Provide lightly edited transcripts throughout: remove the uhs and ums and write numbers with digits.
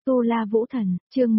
Tu La Vũ Thần, chương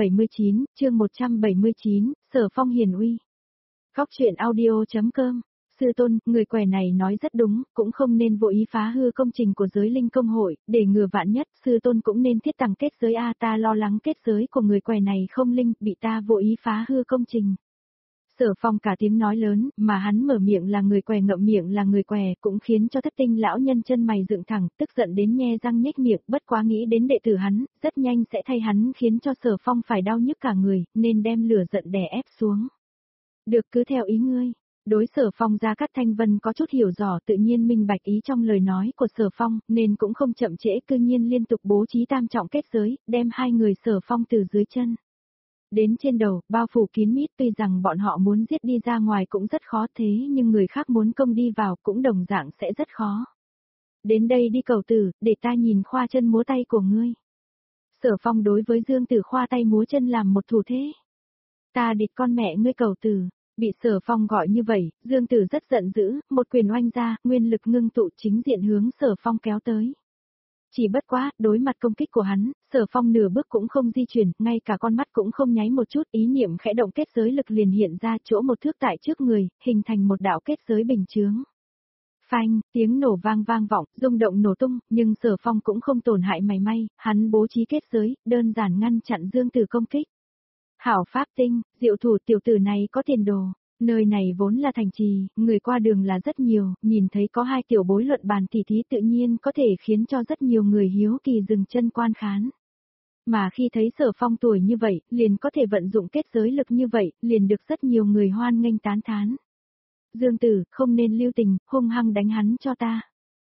179, Sở Phong hiền uy. Góc truyện audio.com. Sư tôn, người què này nói rất đúng, cũng không nên vô ý phá hư công trình của giới linh công hội, để ngừa vạn nhất, sư tôn cũng nên thiết tàng kết giới a, ta lo lắng kết giới của người què này không linh, bị ta vô ý phá hư công trình. Sở Phong cả tiếng nói lớn, mà hắn mở miệng là người què ngậm miệng là người què, cũng khiến cho Thất Tinh lão nhân chân mày dựng thẳng, tức giận đến nhe răng nhếch miệng, bất quá nghĩ đến đệ tử hắn, rất nhanh sẽ thay hắn khiến cho Sở Phong phải đau nhức cả người, nên đem lửa giận đè ép xuống. Được, cứ theo ý ngươi. Đối Sở Phong Gia Cát Thanh Vân có chút hiểu rõ, tự nhiên minh bạch ý trong lời nói của Sở Phong, nên cũng không chậm trễ, cư nhiên liên tục bố trí tam trọng kết giới, đem hai người Sở Phong từ dưới chân đến trên đầu, bao phủ kín mít. Tuy rằng bọn họ muốn giết đi ra ngoài cũng rất khó, thế nhưng người khác muốn công đi vào cũng đồng dạng sẽ rất khó. Đến đây đi cầu tử, để ta nhìn khoa chân múa tay của ngươi. Sở Phong đối với Dương Tử khoa tay múa chân làm một thủ thế. Ta địch con mẹ ngươi cầu tử. Bị Sở Phong gọi như vậy, Dương Tử rất giận dữ, một quyền oanh ra, nguyên lực ngưng tụ chính diện hướng Sở Phong kéo tới. Chỉ bất quá, đối mặt công kích của hắn, Sở Phong nửa bước cũng không di chuyển, ngay cả con mắt cũng không nháy một chút, ý niệm khẽ động kết giới lực liền hiện ra chỗ một thước tại trước người, hình thành một đạo kết giới bình chướng. Phanh, tiếng nổ vang vọng, rung động nổ tung, nhưng Sở Phong cũng không tổn hại mảy may, hắn bố trí kết giới, đơn giản ngăn chặn Dương Tử công kích. Hảo pháp tinh, diệu thủ, tiểu tử này có tiền đồ. Nơi này vốn là thành trì, người qua đường là rất nhiều, nhìn thấy có hai tiểu bối luận bàn tỉ thí tự nhiên có thể khiến cho rất nhiều người hiếu kỳ dừng chân quan khán. Mà khi thấy Sở Phong tuổi như vậy, liền có thể vận dụng kết giới lực như vậy, liền được rất nhiều người hoan nghênh tán thán. Dương Tử, không nên lưu tình, hung hăng đánh hắn cho ta.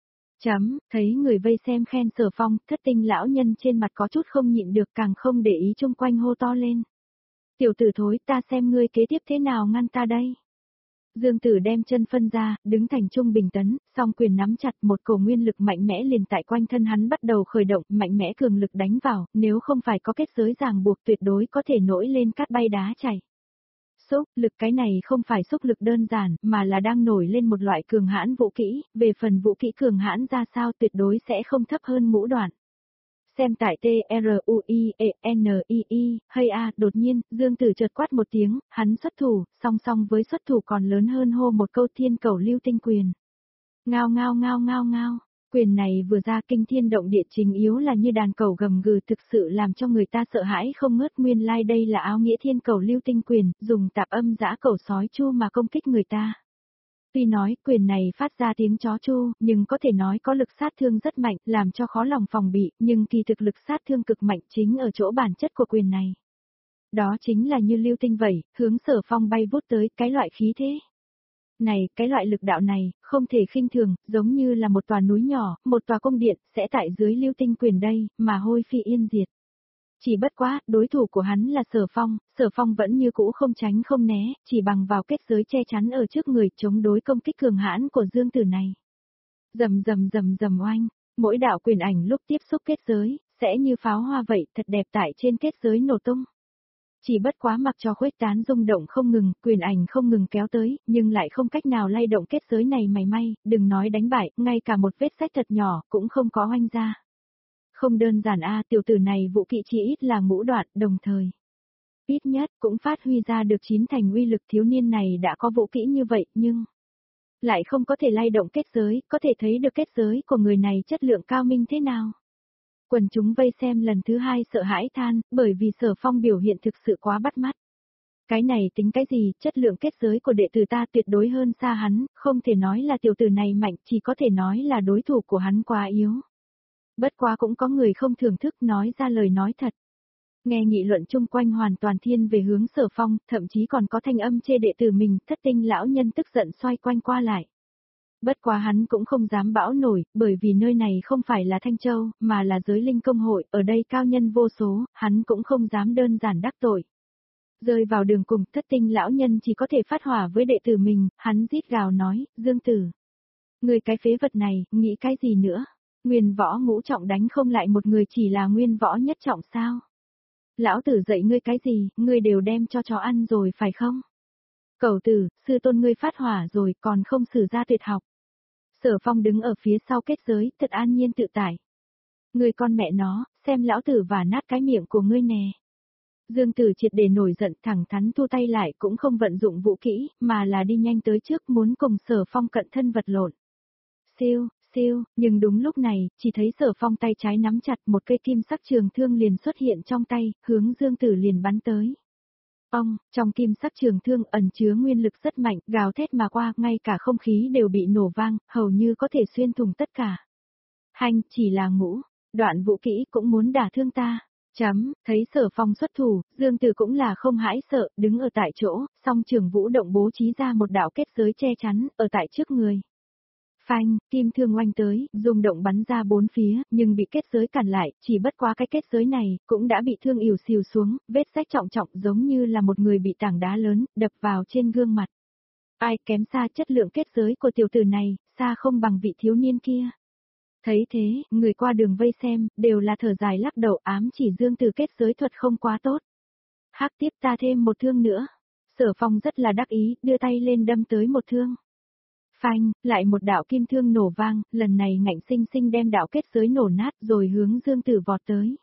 Thấy người vây xem khen Sở Phong, Thất Tinh lão nhân trên mặt có chút không nhịn được, càng không để ý chung quanh hô to lên. Tiểu tử thối, ta xem ngươi kế tiếp thế nào ngăn ta đây. Dương Tử đem chân phân ra, đứng thành trung bình tấn, song quyền nắm chặt, một cổ nguyên lực mạnh mẽ liền tại quanh thân hắn bắt đầu khởi động, mạnh mẽ cường lực đánh vào, nếu không phải có kết giới ràng buộc tuyệt đối có thể nổi lên cát bay đá chảy. Xúc lực, cái này không phải xúc lực đơn giản, mà là đang nổi lên một loại cường hãn vũ kỹ, về phần vũ kỹ cường hãn ra sao tuyệt đối sẽ không thấp hơn ngũ đoạn. Xem tại TRUIENII, hay a, đột nhiên, Dương Tử chợt quát một tiếng, hắn xuất thủ, song song với xuất thủ còn lớn hơn hô một câu thiên cầu lưu tinh quyền. Ngao, quyền này vừa ra kinh thiên động địa, trình yếu là như đàn cầu gầm gừ, thực sự làm cho người ta sợ hãi không ngớt. Nguyên lai đây là áo nghĩa thiên cầu lưu tinh quyền, dùng tạp âm dã cầu sói chu mà công kích người ta. Tuy nói quyền này phát ra tiếng chó chu, nhưng có thể nói có lực sát thương rất mạnh, làm cho khó lòng phòng bị, nhưng kỳ thực lực sát thương cực mạnh chính ở chỗ bản chất của quyền này. Đó chính là như lưu tinh vậy, hướng Sở Phong bay vút tới, cái loại khí thế này, cái loại lực đạo này, không thể khinh thường, giống như là một tòa núi nhỏ, một tòa cung điện, sẽ tại dưới lưu tinh quyền đây, mà hôi phi yên diệt. Chỉ bất quá, đối thủ của hắn là Sở Phong vẫn như cũ không tránh không né, chỉ bằng vào kết giới che chắn ở trước người chống đối công kích cường hãn của Dương Tử này. Rầm oanh, mỗi đạo quyền ảnh lúc tiếp xúc kết giới, sẽ như pháo hoa vậy, thật đẹp tại trên kết giới nổ tung. Chỉ bất quá mặc cho khuếch tán rung động không ngừng, quyền ảnh không ngừng kéo tới, nhưng lại không cách nào lay động kết giới này mảy may, đừng nói đánh bại, ngay cả một vết rách thật nhỏ cũng không có oanh ra. Không đơn giản a, tiểu tử này vũ kỹ chỉ ít là ngũ đoạn, đồng thời ít nhất cũng phát huy ra được 9 thành uy lực. Thiếu niên này đã có vũ kỹ như vậy, nhưng lại không có thể lay động kết giới, có thể thấy được kết giới của người này chất lượng cao minh thế nào. Quần chúng vây xem lần thứ hai sợ hãi than, bởi vì Sở Phong biểu hiện thực sự quá bắt mắt. Cái này tính cái gì, chất lượng kết giới của đệ tử ta tuyệt đối hơn xa hắn, không thể nói là tiểu tử này mạnh, chỉ có thể nói là đối thủ của hắn quá yếu. Bất quá cũng có người không thưởng thức nói ra lời nói thật. Nghe nghị luận chung quanh hoàn toàn thiên về hướng Sở Phong, thậm chí còn có thanh âm chê đệ tử mình. Thất Tinh lão nhân tức giận xoay quanh qua lại. Bất quá hắn cũng không dám bão nổi, bởi vì nơi này không phải là Thanh Châu, mà là giới linh công hội, ở đây cao nhân vô số, hắn cũng không dám đơn giản đắc tội. Rơi vào đường cùng, Thất Tinh lão nhân chỉ có thể phát hỏa với đệ tử mình, hắn rít gào nói, Dương Tử, người cái phế vật này, nghĩ cái gì nữa? Nguyên võ ngũ trọng đánh không lại một người, chỉ là nguyên võ nhất trọng sao? Lão tử dạy ngươi cái gì, ngươi đều đem cho chó ăn rồi phải không? Cẩu tử, sư tôn ngươi phát hỏa rồi còn không sử ra tuyệt học. Sở Phong đứng ở phía sau kết giới, thật an nhiên tự tại. Ngươi con mẹ nó, xem lão tử vả nát cái miệng của ngươi nè. Dương Tử triệt để nổi giận thẳng thắn thu tay lại cũng không vận dụng vũ kỹ, mà là đi nhanh tới trước muốn cùng Sở Phong cận thân vật lộn. Siêu, siêu, nhưng đúng lúc này, chỉ thấy Sở Phong tay trái nắm chặt một cây kim sắc trường thương liền xuất hiện trong tay, hướng Dương Tử liền bắn tới. Trong kim sắc trường thương ẩn chứa nguyên lực rất mạnh, gào thét mà qua, ngay cả không khí đều bị nổ vang, hầu như có thể xuyên thủng tất cả. Hành, chỉ là ngũ, đoạn vũ kỹ cũng muốn đả thương ta. Thấy Sở Phong xuất thủ, Dương Tử cũng là không hãi sợ, đứng ở tại chỗ, song trường vũ động bố trí ra một đạo kết giới che chắn, ở tại trước người. Phanh, kim thương oanh tới, rung động bắn ra bốn phía, nhưng bị kết giới cản lại, chỉ bất quá cái kết giới này, cũng đã bị thương ỉu xìu xuống, vết rách trọng trọng giống như là một người bị tảng đá lớn, đập vào trên gương mặt. Ai kém xa chất lượng kết giới của tiểu tử này, xa không bằng vị thiếu niên kia. Thấy thế, người qua đường vây xem, đều là thở dài lắc đầu ám chỉ Dương Tử kết giới thuật không quá tốt. Hắc tiếp ta thêm một thương nữa. Sở Phong rất là đắc ý, đưa tay lên đâm tới một thương. Phanh, lại một đạo kim thương nổ vang, lần này ngạnh sinh sinh đem đạo kết giới nổ nát rồi hướng Dương Tử vọt tới.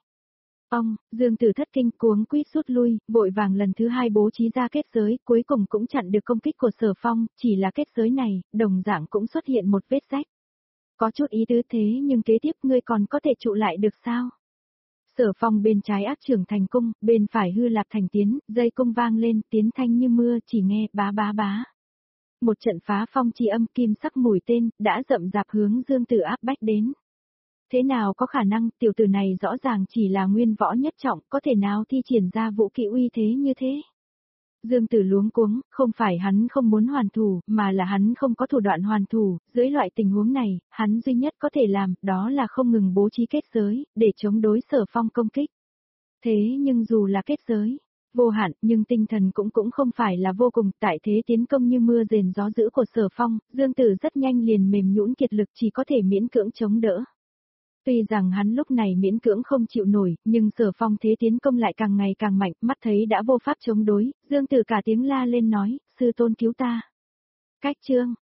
Dương Tử thất kinh cuống quýt rút lui, vội vàng lần thứ hai bố trí ra kết giới, cuối cùng cũng chặn được công kích của Sở Phong, chỉ là kết giới này, đồng dạng cũng xuất hiện một vết rách. Có chút ý tứ thế nhưng kế tiếp ngươi còn có thể trụ lại được sao? Sở Phong bên trái ác trưởng thành cung, bên phải hư lạp thành tiến, dây cung vang lên, tiến thanh như mưa, chỉ nghe bá bá bá. Một trận phá phong chi âm kim sắc mũi tên, đã rậm rạp hướng Dương Tử áp bách đến. Thế nào có khả năng, tiểu tử này rõ ràng chỉ là nguyên võ nhất trọng, có thể nào thi triển ra vũ kỹ uy thế như thế? Dương Tử luống cuống, không phải hắn không muốn hoàn thủ, mà là hắn không có thủ đoạn hoàn thủ, dưới loại tình huống này, hắn duy nhất có thể làm, đó là không ngừng bố trí kết giới, để chống đối Sở Phong công kích. Thế nhưng dù là kết giới, vô hạn, nhưng tinh thần cũng không phải là vô cùng, tại thế tiến công như mưa rền gió dữ của Sở Phong, Dương Tử rất nhanh liền mềm nhũn kiệt lực chỉ có thể miễn cưỡng chống đỡ. Tuy rằng hắn lúc này miễn cưỡng không chịu nổi, nhưng Sở Phong thế tiến công lại càng ngày càng mạnh, mắt thấy đã vô pháp chống đối, Dương Tử cả tiếng la lên nói, sư tôn cứu ta. Cách chương,